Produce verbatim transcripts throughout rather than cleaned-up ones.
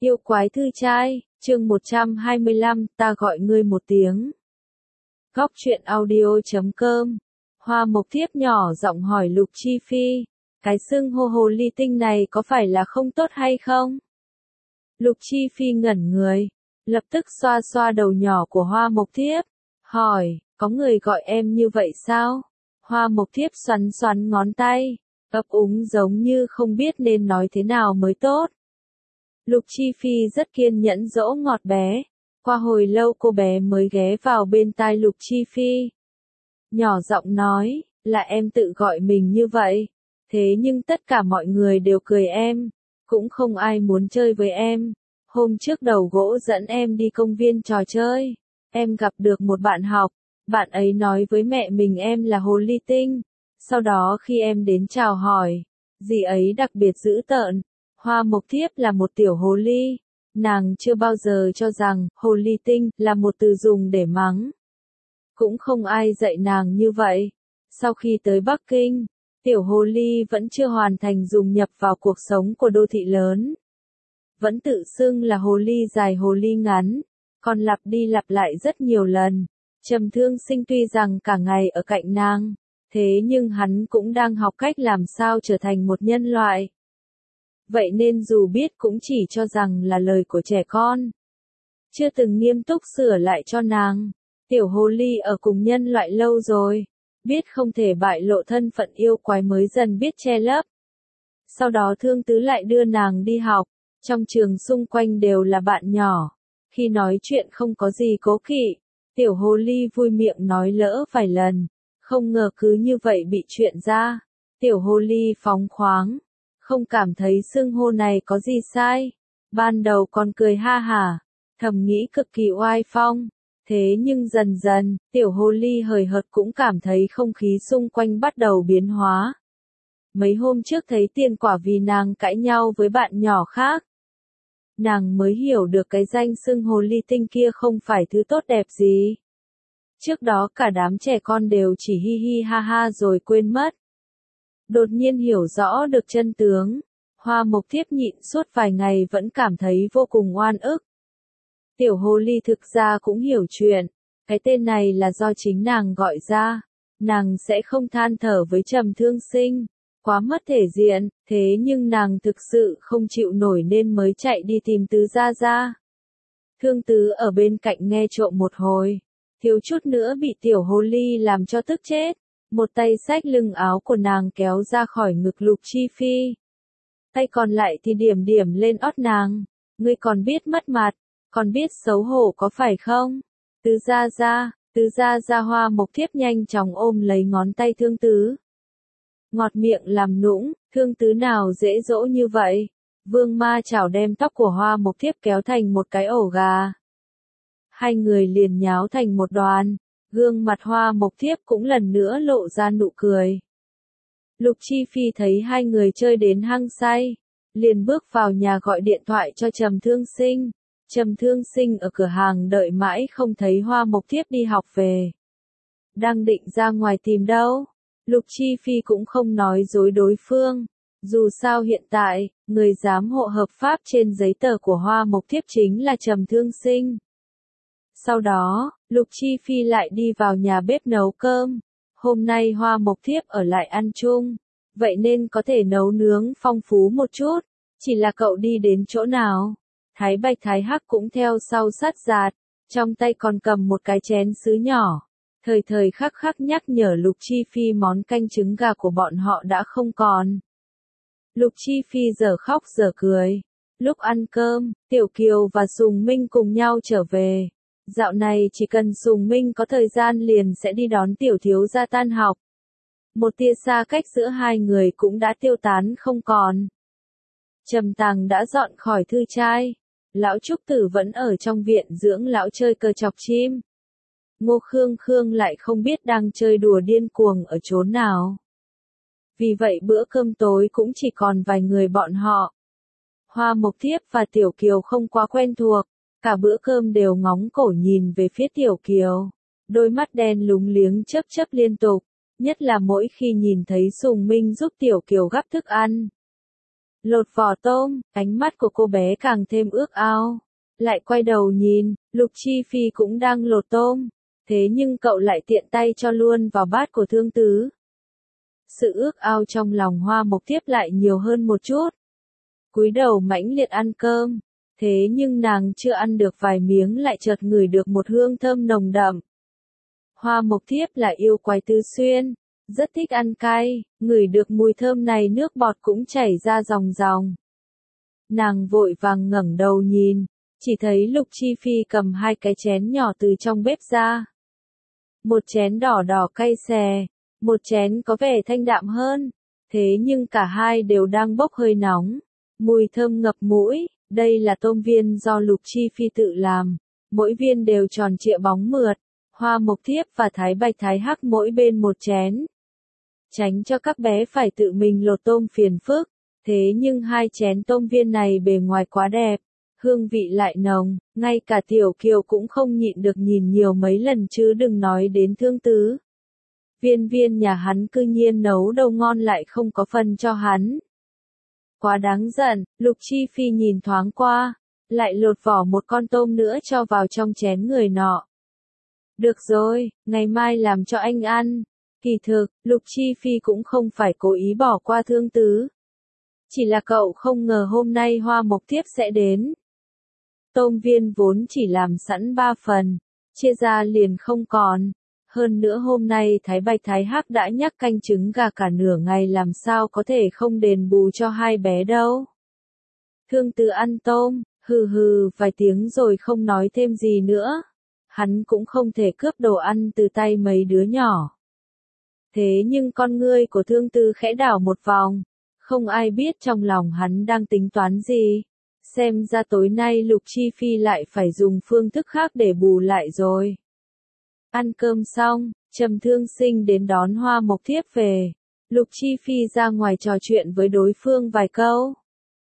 Yêu quái thư trai, chương một trăm hai mươi lăm, ta gọi ngươi một tiếng. Góc truyện audio chấm com. Hoa Mộc Thiếp nhỏ giọng hỏi Lục Chi Phi, cái xưng hô hồ ly tinh này có phải là không tốt hay không? Lục Chi Phi ngẩn người, lập tức xoa xoa đầu nhỏ của Hoa Mộc Thiếp, hỏi, có người gọi em như vậy sao? Hoa Mộc Thiếp xoắn xoắn ngón tay, ấp úng giống như không biết nên nói thế nào mới tốt. Lục Chi Phi rất kiên nhẫn dỗ ngọt bé, qua hồi lâu cô bé mới ghé vào bên tai Lục Chi Phi. Nhỏ giọng nói, là em tự gọi mình như vậy, thế nhưng tất cả mọi người đều cười em, cũng không ai muốn chơi với em. Hôm trước đầu gỗ dẫn em đi công viên trò chơi, em gặp được một bạn học, bạn ấy nói với mẹ mình em là hồ ly tinh, sau đó khi em đến chào hỏi, dì ấy đặc biệt dữ tợn. Hoa Mộc Thiếp là một tiểu hồ ly, nàng chưa bao giờ cho rằng hồ ly tinh là một từ dùng để mắng. Cũng không ai dạy nàng như vậy. Sau khi tới Bắc Kinh, tiểu hồ ly vẫn chưa hoàn thành dung nhập vào cuộc sống của đô thị lớn. Vẫn tự xưng là hồ ly dài hồ ly ngắn, còn lặp đi lặp lại rất nhiều lần. Trầm Thương Sinh tuy rằng cả ngày ở cạnh nàng, thế nhưng hắn cũng đang học cách làm sao trở thành một nhân loại. Vậy nên dù biết cũng chỉ cho rằng là lời của trẻ con. Chưa từng nghiêm túc sửa lại cho nàng. Tiểu hồ ly ở cùng nhân loại lâu rồi, biết không thể bại lộ thân phận yêu quái mới dần biết che lấp. Sau đó Thương Tứ lại đưa nàng đi học, trong trường xung quanh đều là bạn nhỏ. Khi nói chuyện không có gì cố kỵ, tiểu hồ ly vui miệng nói lỡ vài lần, không ngờ cứ như vậy bị chuyện ra. Tiểu hồ ly phóng khoáng, không cảm thấy xưng hô này có gì sai. Ban đầu còn cười ha hả, thầm nghĩ cực kỳ oai phong. Thế nhưng dần dần, tiểu hồ ly hời hợt cũng cảm thấy không khí xung quanh bắt đầu biến hóa. Mấy hôm trước thấy Tiên Quả vì nàng cãi nhau với bạn nhỏ khác. Nàng mới hiểu được cái danh xưng hồ ly tinh kia không phải thứ tốt đẹp gì. Trước đó cả đám trẻ con đều chỉ hi hi ha ha rồi quên mất. Đột nhiên hiểu rõ được chân tướng, Hoa Mộc Thiếp nhịn suốt vài ngày vẫn cảm thấy vô cùng oan ức. Tiểu hồ ly thực ra cũng hiểu chuyện, cái tên này là do chính nàng gọi ra, nàng sẽ không than thở với Trầm Thương Sinh, quá mất thể diện, thế nhưng nàng thực sự không chịu nổi nên mới chạy đi tìm Tứ Gia Gia. Thương Tứ ở bên cạnh nghe trộm một hồi, thiếu chút nữa bị tiểu hồ ly làm cho tức chết, một tay xách lưng áo của nàng kéo ra khỏi ngực Lục Chi Phi. Tay còn lại thì điểm điểm lên ót nàng, ngươi còn biết mất mặt. Còn biết xấu hổ có phải không? Tứ Gia Gia, Tứ Gia Gia. Hoa Mộc Thiếp nhanh chóng ôm lấy ngón tay Thương Tứ. Ngọt miệng làm nũng, Thương Tứ nào dễ dỗ như vậy. Vương Ma chảo đem tóc của Hoa Mộc Thiếp kéo thành một cái ổ gà. Hai người liền nháo thành một đoàn, gương mặt Hoa Mộc Thiếp cũng lần nữa lộ ra nụ cười. Lục Chi Phi thấy hai người chơi đến hăng say, liền bước vào nhà gọi điện thoại cho Trầm Thương Sinh. Trầm Thương Sinh ở cửa hàng đợi mãi không thấy Hoa Mộc Thiếp đi học về. Đang định ra ngoài tìm đâu. Lục Chi Phi cũng không nói dối đối phương. Dù sao hiện tại, người giám hộ hợp pháp trên giấy tờ của Hoa Mộc Thiếp chính là Trầm Thương Sinh. Sau đó, Lục Chi Phi lại đi vào nhà bếp nấu cơm. Hôm nay Hoa Mộc Thiếp ở lại ăn chung, vậy nên có thể nấu nướng phong phú một chút. Chỉ là cậu đi đến chỗ nào? Thái Bạch Thái Hắc cũng theo sau sát giạt, trong tay còn cầm một cái chén sứ nhỏ, thời thời khắc khắc nhắc nhở Lục Chi Phi món canh trứng gà của bọn họ đã không còn. Lục Chi Phi giờ khóc giờ cười. Lúc ăn cơm, Tiểu Kiều và Sùng Minh cùng nhau trở về. Dạo này chỉ cần Sùng Minh có thời gian liền sẽ đi đón Tiểu Thiếu gia tan học. Một tia xa cách giữa hai người cũng đã tiêu tán không còn. Trầm Tàng đã dọn khỏi thư trai. Lão Trúc Tử vẫn ở trong viện dưỡng lão chơi cờ chọc chim. Ngô Khương Khương lại không biết đang chơi đùa điên cuồng ở chốn nào. Vì vậy bữa cơm tối cũng chỉ còn vài người bọn họ. Hoa Mộc Thiếp và Tiểu Kiều không quá quen thuộc, cả bữa cơm đều ngóng cổ nhìn về phía Tiểu Kiều. Đôi mắt đen lúng liếng chớp chớp liên tục, nhất là mỗi khi nhìn thấy Sùng Minh giúp Tiểu Kiều gắp thức ăn. Lột vỏ tôm, ánh mắt của cô bé càng thêm ước ao. Lại quay đầu nhìn, Lục Chi Phi cũng đang lột tôm. Thế nhưng cậu lại tiện tay cho luôn vào bát của Thương Tứ. Sự ước ao trong lòng Hoa Mộc Thiếp lại nhiều hơn một chút. Cúi đầu mãnh liệt ăn cơm. Thế nhưng nàng chưa ăn được vài miếng lại chợt ngửi được một hương thơm nồng đậm. Hoa Mộc Thiếp là yêu quái tứ xuyên, rất thích ăn cay, ngửi được mùi thơm này nước bọt cũng chảy ra ròng ròng. Nàng vội vàng ngẩng đầu nhìn, chỉ thấy Lục Chi Phi cầm hai cái chén nhỏ từ trong bếp ra. Một chén đỏ đỏ cay xè, một chén có vẻ thanh đạm hơn, thế nhưng cả hai đều đang bốc hơi nóng, mùi thơm ngập mũi. Đây là tôm viên do Lục Chi Phi tự làm, mỗi viên đều tròn trịa bóng mượt, Hoa Mộc Thiếp và Thái Bạch Thái Hắc mỗi bên một chén. Tránh cho các bé phải tự mình lột tôm phiền phức, thế nhưng hai chén tôm viên này bề ngoài quá đẹp, hương vị lại nồng, ngay cả Tiểu Kiều cũng không nhịn được nhìn nhiều mấy lần chứ đừng nói đến Thương Tứ. Viên viên nhà hắn cư nhiên nấu đâu ngon lại không có phần cho hắn. Quá đáng giận, Lục Chi Phi nhìn thoáng qua, lại lột vỏ một con tôm nữa cho vào trong chén người nọ. Được rồi, ngày mai làm cho anh ăn. Kỳ thực, Lục Chi Phi cũng không phải cố ý bỏ qua Thương Tứ. Chỉ là cậu không ngờ hôm nay Hoa Mộc Thiếp sẽ đến. Tôm viên vốn chỉ làm sẵn ba phần, chia ra liền không còn. Hơn nữa hôm nay Thái Bạch Thái Hắc đã nhắc canh trứng gà cả nửa ngày làm sao có thể không đền bù cho hai bé đâu. Thương Tứ ăn tôm, hừ hừ vài tiếng rồi không nói thêm gì nữa. Hắn cũng không thể cướp đồ ăn từ tay mấy đứa nhỏ. Thế nhưng con ngươi của Thương Tứ khẽ đảo một vòng, không ai biết trong lòng hắn đang tính toán gì. Xem ra tối nay Lục Chi Phi lại phải dùng phương thức khác để bù lại rồi. Ăn cơm xong, Trầm Thương Sinh đến đón Hoa Mộc Thiếp về. Lục Chi Phi ra ngoài trò chuyện với đối phương vài câu.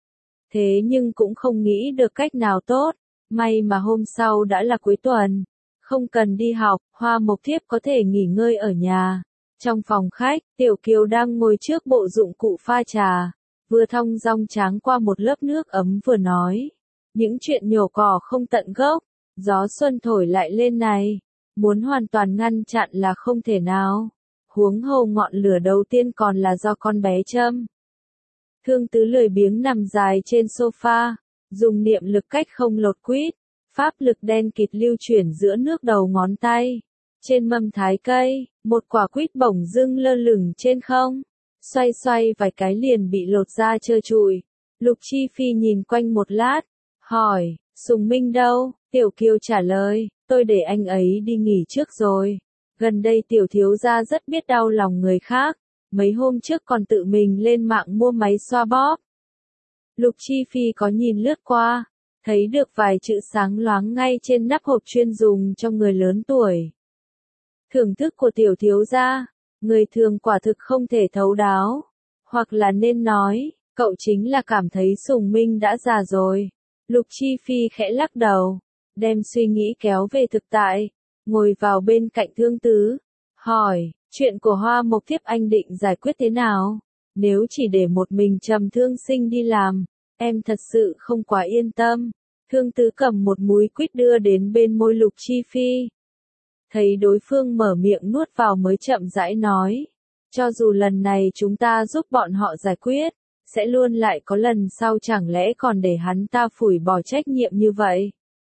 Thế nhưng cũng không nghĩ được cách nào tốt. May mà hôm sau đã là cuối tuần. Không cần đi học, Hoa Mộc Thiếp có thể nghỉ ngơi ở nhà. Trong phòng khách, Tiểu Kiều đang ngồi trước bộ dụng cụ pha trà. Vừa thong dong tráng qua một lớp nước ấm vừa nói. Những chuyện nhổ cỏ không tận gốc. Gió xuân thổi lại lên này. Muốn hoàn toàn ngăn chặn là không thể nào. Huống hồ ngọn lửa đầu tiên còn là do con bé châm. Thương Tứ lười biếng nằm dài trên sofa, dùng niệm lực cách không lột quýt, pháp lực đen kịt lưu chuyển giữa nước đầu ngón tay. Trên mâm thái cây, một quả quýt bổng dưng lơ lửng trên không, xoay xoay vài cái liền bị lột ra trơ trụi. Lục Chi Phi nhìn quanh một lát, hỏi, Sùng Minh đâu? Tiểu Kiều trả lời, tôi để anh ấy đi nghỉ trước rồi. Gần đây tiểu thiếu gia rất biết đau lòng người khác, mấy hôm trước còn tự mình lên mạng mua máy xoa bóp. Lục Chi Phi có nhìn lướt qua, thấy được vài chữ sáng loáng ngay trên nắp hộp chuyên dùng cho người lớn tuổi. Thưởng thức của tiểu thiếu gia, người thường quả thực không thể thấu đáo, hoặc là nên nói, cậu chính là cảm thấy Sùng Minh đã già rồi. Lục Chi Phi khẽ lắc đầu, đem suy nghĩ kéo về thực tại, ngồi vào bên cạnh Thương Tứ, hỏi, chuyện của Hoa Mộc Thiếp anh định giải quyết thế nào? Nếu chỉ để một mình Trầm Thương Sinh đi làm, em thật sự không quá yên tâm. Thương Tứ cầm một múi quýt đưa đến bên môi Lục Chi Phi. Thấy đối phương mở miệng nuốt vào mới chậm rãi nói, cho dù lần này chúng ta giúp bọn họ giải quyết, sẽ luôn lại có lần sau, chẳng lẽ còn để hắn ta phủi bỏ trách nhiệm như vậy?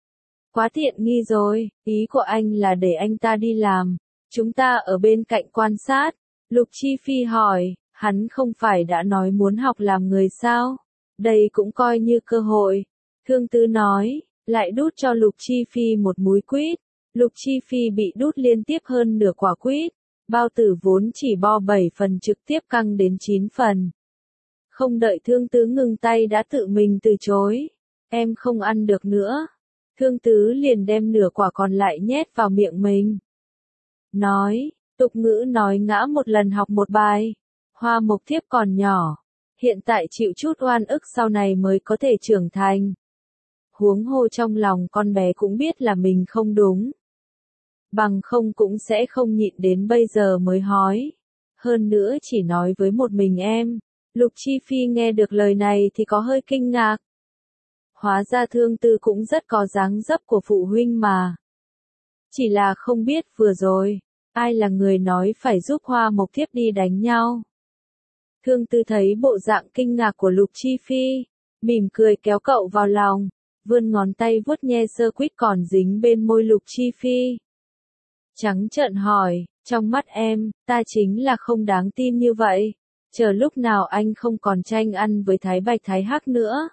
Quá tiện nghi rồi, ý của anh là để anh ta đi làm, chúng ta ở bên cạnh quan sát. Lục Chi Phi hỏi, hắn không phải đã nói muốn học làm người sao? Đây cũng coi như cơ hội. Thương Tứ nói, lại đút cho Lục Chi Phi một múi quýt. Lục Chi Phi bị đút liên tiếp hơn nửa quả quýt. Bao tử vốn chỉ bo bảy phần trực tiếp căng đến chín phần. Không đợi Thương Tứ ngừng tay đã tự mình từ chối. Em không ăn được nữa. Thương Tứ liền đem nửa quả còn lại nhét vào miệng mình. Nói, tục ngữ nói ngã một lần học một bài. Hoa Mộc Thiếp còn nhỏ. Hiện tại chịu chút oan ức sau này mới có thể trưởng thành. Huống hồ trong lòng con bé cũng biết là mình không đúng. Bằng không cũng sẽ không nhịn đến bây giờ mới hói. Hơn nữa chỉ nói với một mình em. Lục Chi Phi nghe được lời này thì có hơi kinh ngạc. Hóa ra Thương Tư cũng rất có dáng dấp của phụ huynh mà. Chỉ là không biết vừa rồi, ai là người nói phải giúp Hoa Mộc Thiếp đi đánh nhau. Thương Tư thấy bộ dạng kinh ngạc của Lục Chi Phi, mỉm cười kéo cậu vào lòng, vươn ngón tay vuốt nhe sơ quýt còn dính bên môi Lục Chi Phi. Trắng trợn hỏi, trong mắt em, ta chính là không đáng tin như vậy, chờ lúc nào anh không còn tranh ăn với Thái Bạch Thái Hắc nữa.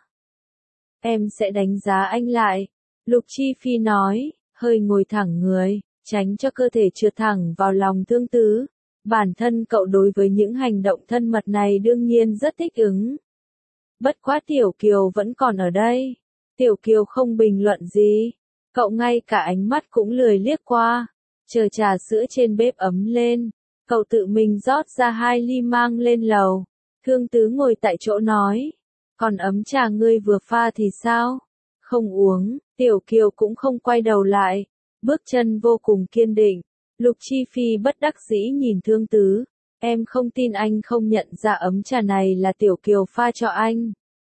Em sẽ đánh giá anh lại, Lục Chi Phi nói, hơi ngồi thẳng người, tránh cho cơ thể trượt thẳng vào lòng Thương Tứ. Bản thân cậu đối với những hành động thân mật này đương nhiên rất thích ứng. Bất quá Tiểu Kiều vẫn còn ở đây. Tiểu Kiều không bình luận gì. Cậu ngay cả ánh mắt cũng lười liếc qua. Chờ trà sữa trên bếp ấm lên. Cậu tự mình rót ra hai ly mang lên lầu. Thương Tứ ngồi tại chỗ nói. Còn ấm trà ngươi vừa pha thì sao? Không uống. Tiểu Kiều cũng không quay đầu lại. Bước chân vô cùng kiên định. Lục Chi Phi bất đắc dĩ nhìn Thương Tứ. Em không tin anh không nhận ra ấm trà này là Tiểu Kiều pha cho anh.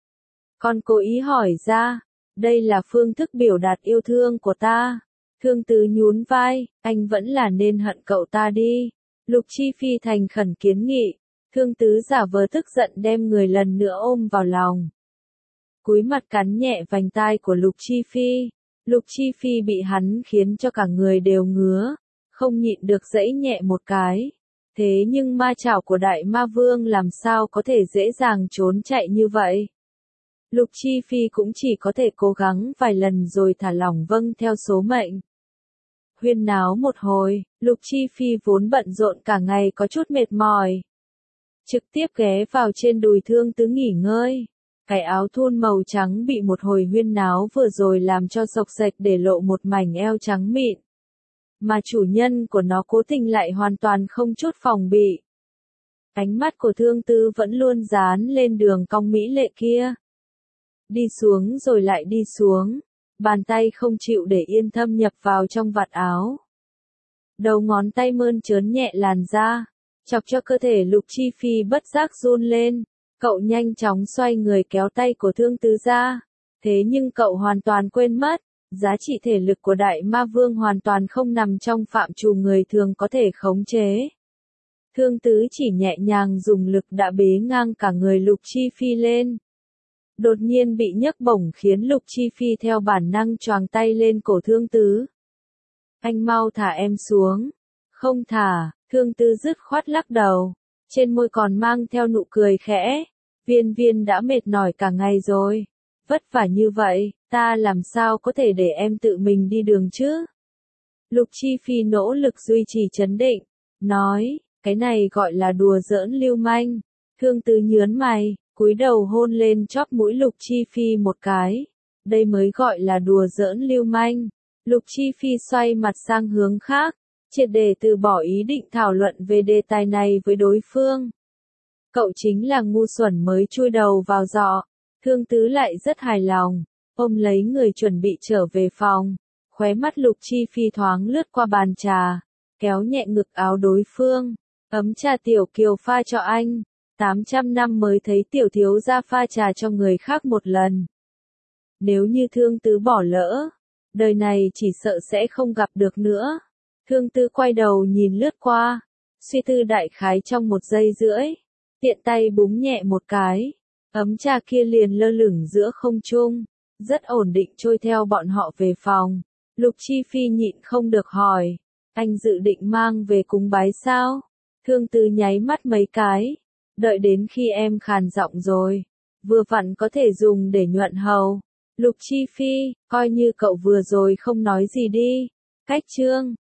Con cố ý hỏi ra. Đây là phương thức biểu đạt yêu thương của ta. Thương Tứ nhún vai. Anh vẫn là nên hận cậu ta đi. Lục Chi Phi thành khẩn kiến nghị. Thương Tứ giả vờ tức giận đem người lần nữa ôm vào lòng. Cúi mặt cắn nhẹ vành tai của Lục Chi Phi. Lục Chi Phi bị hắn khiến cho cả người đều ngứa. Không nhịn được dãy nhẹ một cái. Thế nhưng ma chảo của Đại Ma Vương làm sao có thể dễ dàng trốn chạy như vậy? Lục Chi Phi cũng chỉ có thể cố gắng vài lần rồi thả lỏng vâng theo số mệnh. Huyên náo một hồi, Lục Chi Phi vốn bận rộn cả ngày có chút mệt mỏi. Trực tiếp ghé vào trên đùi Thương Tứ nghỉ ngơi. Cái áo thun màu trắng bị một hồi huyên náo vừa rồi làm cho xộc xệch để lộ một mảnh eo trắng mịn. Mà chủ nhân của nó cố tình lại hoàn toàn không chút phòng bị. Ánh mắt của Thương Tứ vẫn luôn dán lên đường cong mỹ lệ kia. Đi xuống rồi lại đi xuống. Bàn tay không chịu để yên thâm nhập vào trong vạt áo. Đầu ngón tay mơn trớn nhẹ làn da. Chọc cho cơ thể Lục Chi Phi bất giác run lên. Cậu nhanh chóng xoay người kéo tay của Thương Tứ ra. Thế nhưng cậu hoàn toàn quên mất. Giá trị thể lực của Đại Ma Vương hoàn toàn không nằm trong phạm trù người thường có thể khống chế. Thương Tứ chỉ nhẹ nhàng dùng lực đã bế ngang cả người Lục Chi Phi lên. Đột nhiên bị nhấc bổng khiến Lục Chi Phi theo bản năng choàng tay lên cổ Thương Tứ. Anh mau thả em xuống. Không thả, Thương Tứ dứt khoát lắc đầu. Trên môi còn mang theo nụ cười khẽ. Viên Viên đã mệt mỏi cả ngày rồi. Vất vả như vậy, ta làm sao có thể để em tự mình đi đường chứ? Lục Chi Phi nỗ lực duy trì trấn định, nói, cái này gọi là đùa giỡn lưu manh. Thương Tứ nhớn mày, cúi đầu hôn lên chóp mũi Lục Chi Phi một cái. Đây mới gọi là đùa giỡn lưu manh. Lục Chi Phi xoay mặt sang hướng khác, triệt để từ bỏ ý định thảo luận về đề tài này với đối phương. Cậu chính là ngu xuẩn mới chui đầu vào giọ. Thương Tứ lại rất hài lòng, ôm lấy người chuẩn bị trở về phòng. Khóe mắt Lục Chi Phi thoáng lướt qua bàn trà, kéo nhẹ ngực áo đối phương. Ấm trà Tiểu Kiều pha cho anh. tám trăm năm mới thấy tiểu thiếu gia pha trà cho người khác một lần. Nếu như Thương Tứ bỏ lỡ, đời này chỉ sợ sẽ không gặp được nữa. Thương Tứ quay đầu nhìn lướt qua, suy tư đại khái trong một giây rưỡi, tiện tay búng nhẹ một cái. Ấm trà kia liền lơ lửng giữa không trung, rất ổn định trôi theo bọn họ về phòng. Lục Chi Phi nhịn không được hỏi, anh dự định mang về cúng bái sao? Thương Tứ nháy mắt mấy cái, đợi đến khi em khàn giọng rồi, vừa vặn có thể dùng để nhuận hầu. Lục Chi Phi, coi như cậu vừa rồi không nói gì đi. Cách chương